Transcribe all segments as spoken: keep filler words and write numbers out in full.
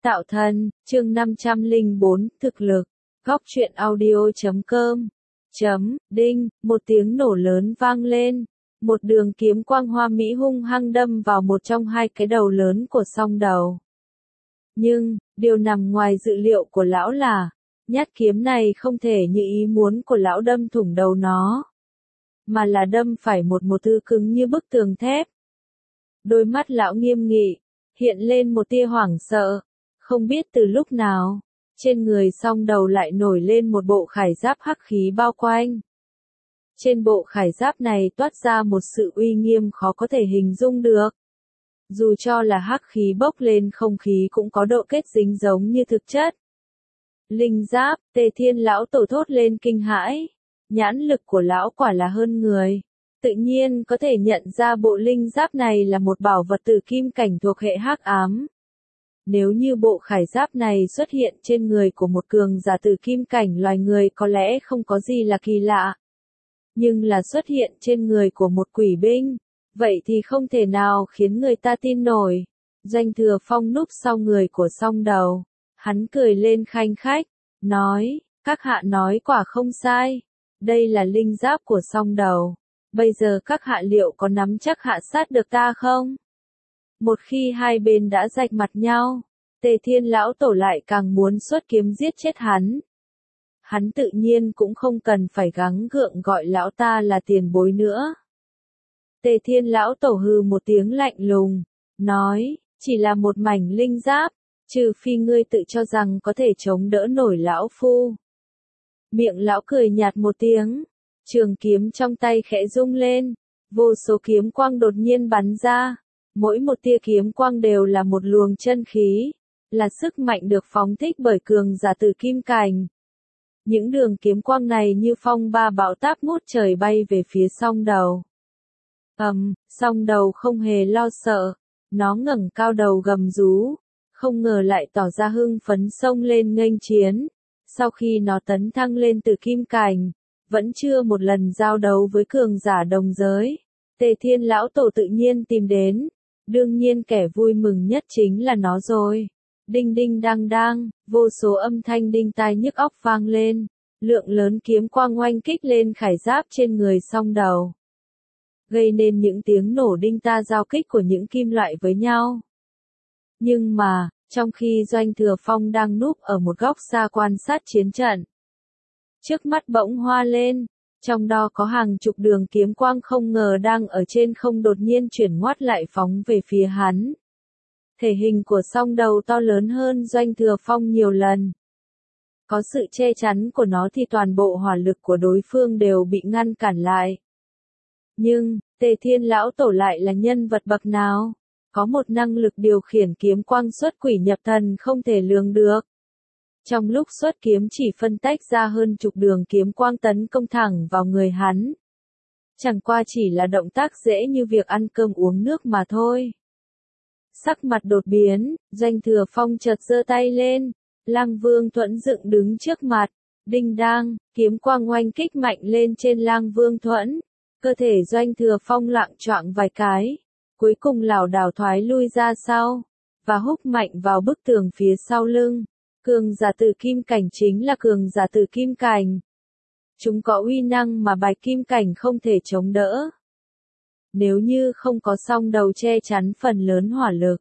Tạo thân, chương năm trăm lẻ bốn, thực lực. Góc truyện audio chấm com. Chấm, đinh, một tiếng nổ lớn vang lên. Một đường kiếm quang hoa mỹ hung hăng đâm vào một trong hai cái đầu lớn của song đầu. Nhưng, điều nằm ngoài dự liệu của lão là, nhát kiếm này không thể như ý muốn của lão đâm thủng đầu nó, mà là đâm phải một một thứ cứng như bức tường thép. Đôi mắt lão nghiêm nghị, hiện lên một tia hoảng sợ, không biết từ lúc nào, trên người song đầu lại nổi lên một bộ khải giáp hắc khí bao quanh. Trên bộ khải giáp này toát ra một sự uy nghiêm khó có thể hình dung được. Dù cho là hắc khí bốc lên không khí cũng có độ kết dính giống như thực chất. Linh giáp, Tề Thiên lão tổ thốt lên kinh hãi. Nhãn lực của lão quả là hơn người. Tự nhiên có thể nhận ra bộ linh giáp này là một bảo vật tử kim cảnh thuộc hệ hắc ám. Nếu như bộ khải giáp này xuất hiện trên người của một cường giả tử kim cảnh loài người có lẽ không có gì là kỳ lạ. Nhưng là xuất hiện trên người của một quỷ binh, vậy thì không thể nào khiến người ta tin nổi. Doanh Thừa Phong núp sau người của song đầu. Hắn cười lên khanh khách, nói, các hạ nói quả không sai. Đây là linh giáp của song đầu. Bây giờ các hạ liệu có nắm chắc hạ sát được ta không? Một khi hai bên đã rạch mặt nhau, Tề Thiên lão tổ lại càng muốn xuất kiếm giết chết hắn. Hắn tự nhiên cũng không cần phải gắng gượng gọi lão ta là tiền bối nữa. Tề Thiên lão tổ hừ một tiếng lạnh lùng, nói, chỉ là một mảnh linh giáp, trừ phi ngươi tự cho rằng có thể chống đỡ nổi lão phu. Miệng lão cười nhạt một tiếng, trường kiếm trong tay khẽ rung lên, vô số kiếm quang đột nhiên bắn ra. Mỗi một tia kiếm quang đều là một luồng chân khí, là sức mạnh được phóng thích bởi cường giả tử kim cảnh. Những đường kiếm quang này như phong ba bão táp ngút trời bay về phía song đầu. Ầm, um, song đầu không hề lo sợ, nó ngẩng cao đầu gầm rú, không ngờ lại tỏ ra hưng phấn xông lên nghênh chiến. Sau khi nó tấn thăng lên tử kim cảnh, vẫn chưa một lần giao đấu với cường giả đồng giới, Tề Thiên lão tổ tự nhiên tìm đến. Đương nhiên kẻ vui mừng nhất chính là nó rồi. Đinh đinh đang đang, vô số âm thanh đinh tai nhức óc vang lên. Lượng lớn kiếm quang oanh kích lên khải giáp trên người song đầu, gây nên những tiếng nổ đinh ta giao kích của những kim loại với nhau. Nhưng mà, trong khi Doanh Thừa Phong đang núp ở một góc xa quan sát chiến trận, trước mắt bỗng hoa lên. Trong đó có hàng chục đường kiếm quang không ngờ đang ở trên không đột nhiên chuyển ngoắt lại phóng về phía hắn. Thể hình của song đầu to lớn hơn Doanh Thừa Phong nhiều lần. Có sự che chắn của nó thì toàn bộ hỏa lực của đối phương đều bị ngăn cản lại. Nhưng, Tề Thiên lão tổ lại là nhân vật bậc nào? Có một năng lực điều khiển kiếm quang xuất quỷ nhập thần không thể lường được. Trong lúc xuất kiếm chỉ phân tách ra hơn chục đường kiếm quang tấn công thẳng vào người hắn. Chẳng qua chỉ là động tác dễ như việc ăn cơm uống nước mà thôi. Sắc mặt đột biến, Doanh Thừa Phong chợt giơ tay lên, Lang Vương Thuẫn dựng đứng trước mặt, đinh đang, kiếm quang oanh kích mạnh lên trên Lang Vương Thuẫn. Cơ thể Doanh Thừa Phong lạng choạng vài cái, cuối cùng lảo đảo thoái lui ra sau, và húc mạnh vào bức tường phía sau lưng. Cường giả tử kim cảnh chính là cường giả tử kim cảnh. Chúng có uy năng mà bạch kim cảnh không thể chống đỡ. Nếu như không có song đầu che chắn phần lớn hỏa lực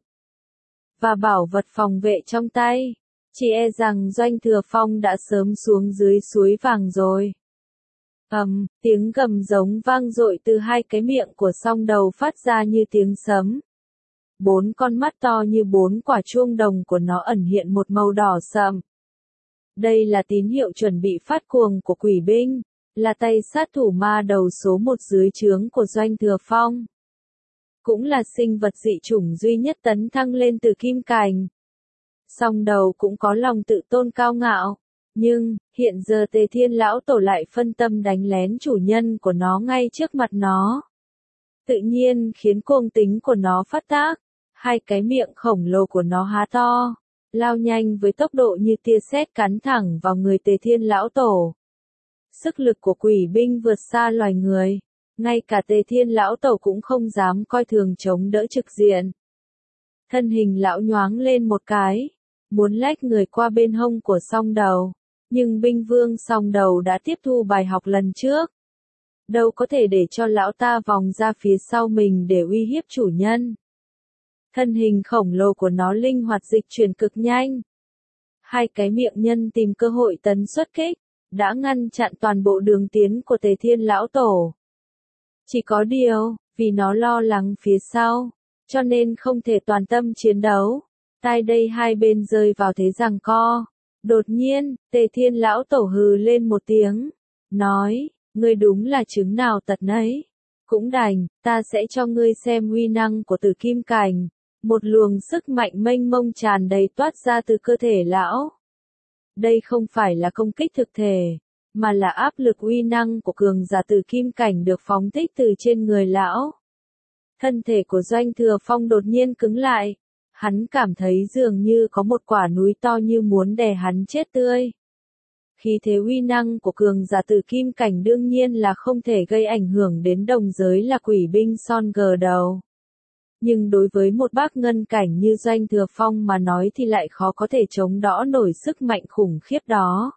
và bảo vật phòng vệ trong tay, chỉ e rằng Doanh Thừa Phong đã sớm xuống dưới suối vàng rồi. Ầm, um, tiếng gầm giống vang dội từ hai cái miệng của song đầu phát ra như tiếng sấm. Bốn con mắt to như bốn quả chuông đồng của nó ẩn hiện một màu đỏ sậm. Đây là tín hiệu chuẩn bị phát cuồng của quỷ binh, là tay sát thủ ma đầu số một dưới trướng của Doanh Thừa Phong. Cũng là sinh vật dị chủng duy nhất tấn thăng lên từ kim cảnh. Song đầu cũng có lòng tự tôn cao ngạo, nhưng, hiện giờ Tề Thiên lão tổ lại phân tâm đánh lén chủ nhân của nó ngay trước mặt nó. Tự nhiên khiến cuồng tính của nó phát tác. Hai cái miệng khổng lồ của nó há to, lao nhanh với tốc độ như tia sét cắn thẳng vào người Tề Thiên lão tổ. Sức lực của quỷ binh vượt xa loài người, ngay cả Tề Thiên lão tổ cũng không dám coi thường chống đỡ trực diện. Thân hình lão nhoáng lên một cái, muốn lách người qua bên hông của song đầu. Nhưng binh vương song đầu đã tiếp thu bài học lần trước. Đâu có thể để cho lão ta vòng ra phía sau mình để uy hiếp chủ nhân. Thân hình khổng lồ của nó linh hoạt dịch chuyển cực nhanh. Hai cái miệng nhân tìm cơ hội tấn xuất kích, đã ngăn chặn toàn bộ đường tiến của Tề Thiên Lão Tổ. Chỉ có điều, vì nó lo lắng phía sau, cho nên không thể toàn tâm chiến đấu. Tai đây hai bên rơi vào thế giằng co. Đột nhiên, Tề Thiên Lão Tổ hừ lên một tiếng, nói, ngươi đúng là trứng nào tật nấy. Cũng đành, ta sẽ cho ngươi xem uy năng của Tử Kim Cảnh. Một luồng sức mạnh mênh mông tràn đầy toát ra từ cơ thể lão. Đây không phải là công kích thực thể, mà là áp lực uy năng của cường giả Tử Kim Cảnh được phóng thích từ trên người lão. Thân thể của Doanh Thừa Phong đột nhiên cứng lại. Hắn cảm thấy dường như có một quả núi to như muốn đè hắn chết tươi. Khí thế uy năng của cường giả Tử Kim Cảnh đương nhiên là không thể gây ảnh hưởng đến đồng giới là quỷ binh son gờ đầu. Nhưng đối với một bác ngân cảnh như Doanh Thừa Phong mà nói thì lại khó có thể chống đỡ nổi sức mạnh khủng khiếp đó.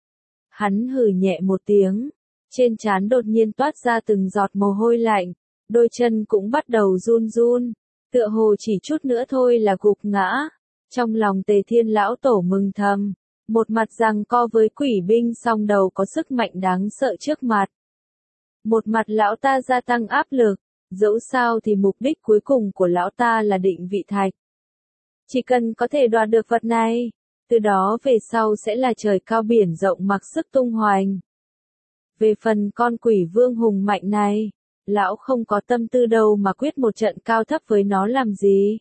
Hắn hừ nhẹ một tiếng, trên trán đột nhiên toát ra từng giọt mồ hôi lạnh, đôi chân cũng bắt đầu run run, tựa hồ chỉ chút nữa thôi là gục ngã. Trong lòng Tề Thiên Lão Tổ mừng thầm, một mặt giằng co với quỷ binh song đầu có sức mạnh đáng sợ trước mặt. Một mặt lão ta gia tăng áp lực. Dẫu sao thì mục đích cuối cùng của lão ta là định vị thạch. Chỉ cần có thể đoạt được vật này, từ đó về sau sẽ là trời cao biển rộng mặc sức tung hoành. Về phần con quỷ vương hùng mạnh này, lão không có tâm tư đâu mà quyết một trận cao thấp với nó làm gì.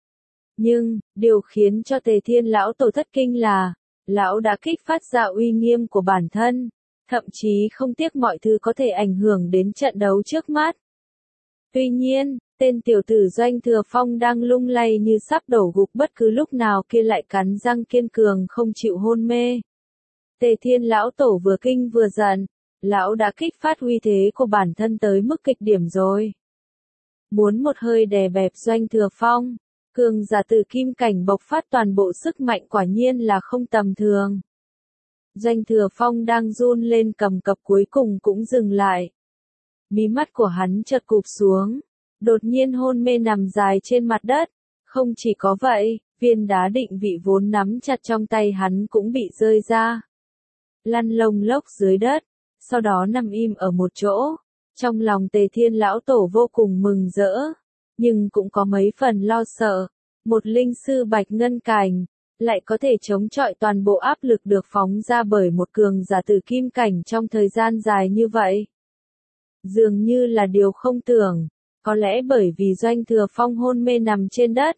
Nhưng, điều khiến cho Tề Thiên Lão Tổ thất kinh là, lão đã kích phát ra uy nghiêm của bản thân, thậm chí không tiếc mọi thứ có thể ảnh hưởng đến trận đấu trước mắt. Tuy nhiên, tên tiểu tử Doanh Thừa Phong đang lung lay như sắp đổ gục bất cứ lúc nào kia lại cắn răng kiên cường không chịu hôn mê. Tề Thiên Lão Tổ vừa kinh vừa giận, lão đã kích phát uy thế của bản thân tới mức kịch điểm rồi. Muốn một hơi đè bẹp Doanh Thừa Phong, cường giả Tử Kim Cảnh bộc phát toàn bộ sức mạnh quả nhiên là không tầm thường. Doanh Thừa Phong đang run lên cầm cập cuối cùng cũng dừng lại. Mí mắt của hắn chợt cụp xuống, đột nhiên hôn mê nằm dài trên mặt đất. Không chỉ có vậy, viên đá định vị vốn nắm chặt trong tay hắn cũng bị rơi ra. Lăn lông lốc dưới đất, sau đó nằm im ở một chỗ. Trong lòng Tề Thiên Lão Tổ vô cùng mừng rỡ, nhưng cũng có mấy phần lo sợ. Một linh sư bạch ngân cảnh, lại có thể chống chọi toàn bộ áp lực được phóng ra bởi một cường giả Tử Kim Cảnh trong thời gian dài như vậy. Dường như là điều không tưởng, có lẽ bởi vì Doanh Thừa Phong hôn mê nằm trên đất,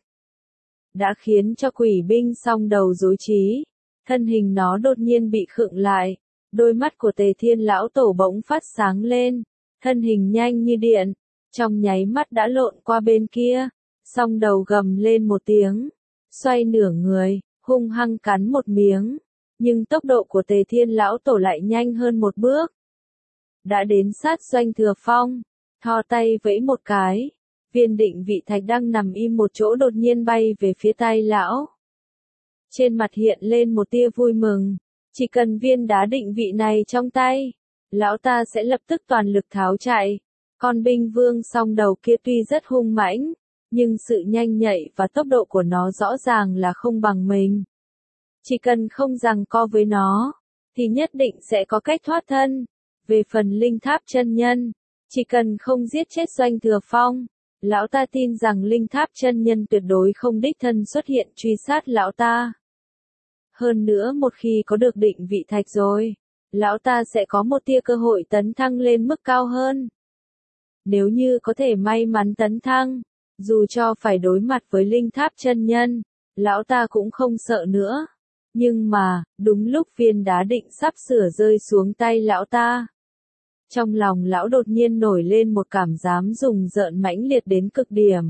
đã khiến cho quỷ binh song đầu rối trí, thân hình nó đột nhiên bị khựng lại, đôi mắt của Tề Thiên Lão Tổ bỗng phát sáng lên, thân hình nhanh như điện, trong nháy mắt đã lộn qua bên kia, song đầu gầm lên một tiếng, xoay nửa người, hung hăng cắn một miếng, nhưng tốc độ của Tề Thiên Lão Tổ lại nhanh hơn một bước. Đã đến sát Doanh Thừa Phong, thò tay vẫy một cái, viên định vị thạch đang nằm im một chỗ đột nhiên bay về phía tay lão. Trên mặt hiện lên một tia vui mừng, chỉ cần viên đá định vị này trong tay, lão ta sẽ lập tức toàn lực tháo chạy. Con binh vương song đầu kia tuy rất hung mãnh, nhưng sự nhanh nhạy và tốc độ của nó rõ ràng là không bằng mình. Chỉ cần không giằng co với nó, thì nhất định sẽ có cách thoát thân. Về phần linh tháp chân nhân, chỉ cần không giết chết Doanh Thừa Phong, lão ta tin rằng linh tháp chân nhân tuyệt đối không đích thân xuất hiện truy sát lão ta. Hơn nữa một khi có được định vị thạch rồi, lão ta sẽ có một tia cơ hội tấn thăng lên mức cao hơn. Nếu như có thể may mắn tấn thăng, dù cho phải đối mặt với linh tháp chân nhân, lão ta cũng không sợ nữa. Nhưng mà, đúng lúc viên đá định sắp sửa rơi xuống tay lão ta, trong lòng lão đột nhiên nổi lên một cảm dám dùng rợn mãnh liệt đến cực điểm.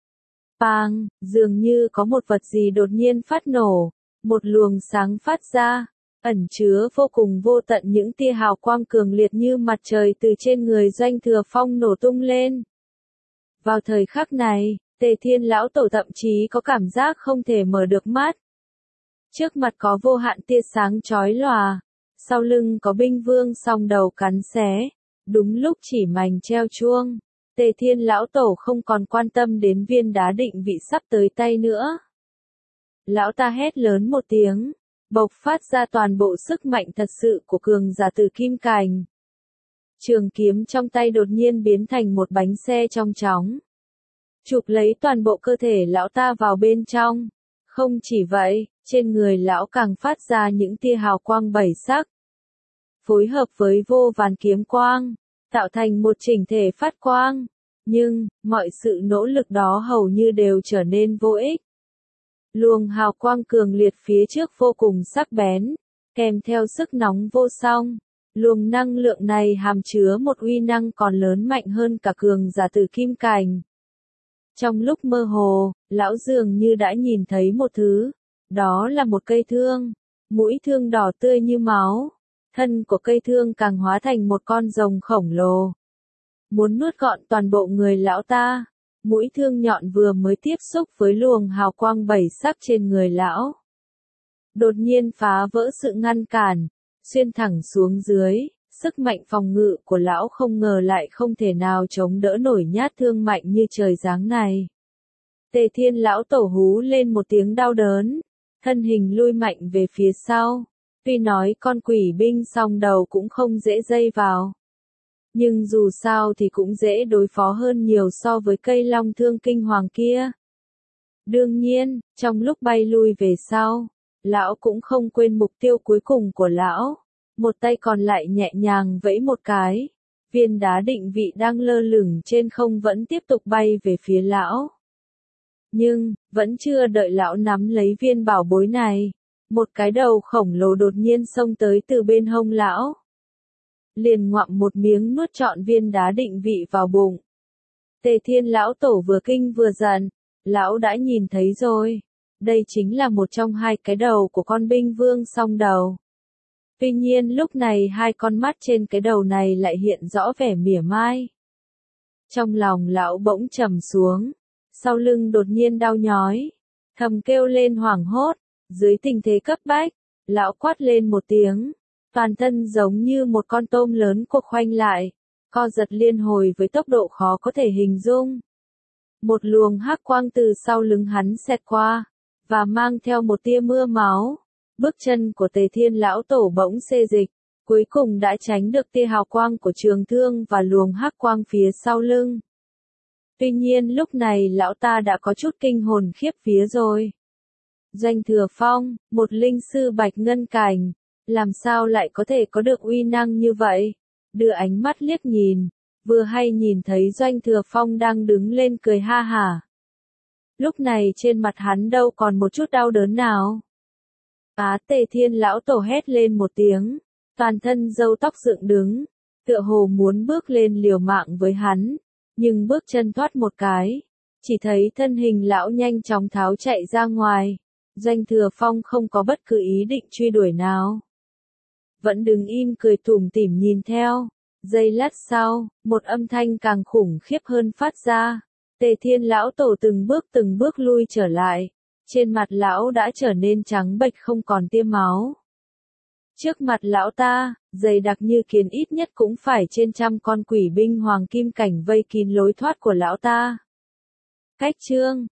Bang, dường như có một vật gì đột nhiên phát nổ, một luồng sáng phát ra, ẩn chứa vô cùng vô tận những tia hào quang cường liệt như mặt trời từ trên người Doanh Thừa Phong nổ tung lên. Vào thời khắc này, Tề Thiên Lão Tổ thậm chí có cảm giác không thể mở được mắt. Trước mặt có vô hạn tia sáng chói lòa, sau lưng có binh vương song đầu cắn xé. Đúng lúc chỉ mảnh treo chuông, Tề Thiên lão tổ không còn quan tâm đến viên đá định vị sắp tới tay nữa. Lão ta hét lớn một tiếng, bộc phát ra toàn bộ sức mạnh thật sự của cường giả từ kim cành. Trường kiếm trong tay đột nhiên biến thành một bánh xe trong chóng, chụp lấy toàn bộ cơ thể lão ta vào bên trong. Không chỉ vậy, trên người lão càng phát ra những tia hào quang bảy sắc, phối hợp với vô vàn kiếm quang, tạo thành một chỉnh thể phát quang. Nhưng, mọi sự nỗ lực đó hầu như đều trở nên vô ích. Luồng hào quang cường liệt phía trước vô cùng sắc bén, kèm theo sức nóng vô song. Luồng năng lượng này hàm chứa một uy năng còn lớn mạnh hơn cả cường giả từ kim cành. Trong lúc mơ hồ, lão dường như đã nhìn thấy một thứ, đó là một cây thương, mũi thương đỏ tươi như máu, thân của cây thương càng hóa thành một con rồng khổng lồ, muốn nuốt gọn toàn bộ người lão ta. Mũi thương nhọn vừa mới tiếp xúc với luồng hào quang bảy sắc trên người lão, đột nhiên phá vỡ sự ngăn cản, xuyên thẳng xuống dưới. Sức mạnh phòng ngự của lão không ngờ lại không thể nào chống đỡ nổi nhát thương mạnh như trời giáng này. Tề Thiên lão tổ hú lên một tiếng đau đớn, thân hình lui mạnh về phía sau. Tuy nói con quỷ binh song đầu cũng không dễ dây vào, nhưng dù sao thì cũng dễ đối phó hơn nhiều so với cây long thương kinh hoàng kia. Đương nhiên, trong lúc bay lui về sau, lão cũng không quên mục tiêu cuối cùng của lão. Một tay còn lại nhẹ nhàng vẫy một cái, viên đá định vị đang lơ lửng trên không vẫn tiếp tục bay về phía lão. Nhưng, vẫn chưa đợi lão nắm lấy viên bảo bối này, một cái đầu khổng lồ đột nhiên xông tới từ bên hông lão, liền ngoạm một miếng nuốt trọn viên đá định vị vào bụng. Tề Thiên lão tổ vừa kinh vừa giận, lão đã nhìn thấy rồi, đây chính là một trong hai cái đầu của con binh vương song đầu. Tuy nhiên lúc này hai con mắt trên cái đầu này lại hiện rõ vẻ mỉa mai. Trong lòng lão bỗng trầm xuống, sau lưng đột nhiên đau nhói, thầm kêu lên hoảng hốt. Dưới tình thế cấp bách, lão quát lên một tiếng, toàn thân giống như một con tôm lớn cột khoanh lại, co giật liên hồi với tốc độ khó có thể hình dung. Một luồng hắc quang từ sau lưng hắn xẹt qua, và mang theo một tia mưa máu. Bước chân của Tề Thiên lão tổ bỗng xê dịch, cuối cùng đã tránh được tia hào quang của trường thương và luồng hắc quang phía sau lưng. Tuy nhiên lúc này lão ta đã có chút kinh hồn khiếp vía rồi. Doanh Thừa Phong, một linh sư bạch ngân cành, làm sao lại có thể có được uy năng như vậy? Đưa ánh mắt liếc nhìn, vừa hay nhìn thấy Doanh Thừa Phong đang đứng lên cười ha hả. Lúc này trên mặt hắn đâu còn một chút đau đớn nào. Á Tề Thiên lão tổ hét lên một tiếng, toàn thân râu tóc dựng đứng, tựa hồ muốn bước lên liều mạng với hắn, nhưng bước chân thoát một cái, chỉ thấy thân hình lão nhanh chóng tháo chạy ra ngoài. Doanh Thừa Phong không có bất cứ ý định truy đuổi nào, vẫn đứng im cười tủm tỉm nhìn theo. Giây lát sau, một âm thanh càng khủng khiếp hơn phát ra. Tề Thiên lão tổ từng bước từng bước lui trở lại, trên mặt lão đã trở nên trắng bệch không còn tia máu. Trước mặt lão ta, dày đặc như kiến ít nhất cũng phải trên trăm con quỷ binh hoàng kim cảnh vây kín lối thoát của lão ta. Cách chương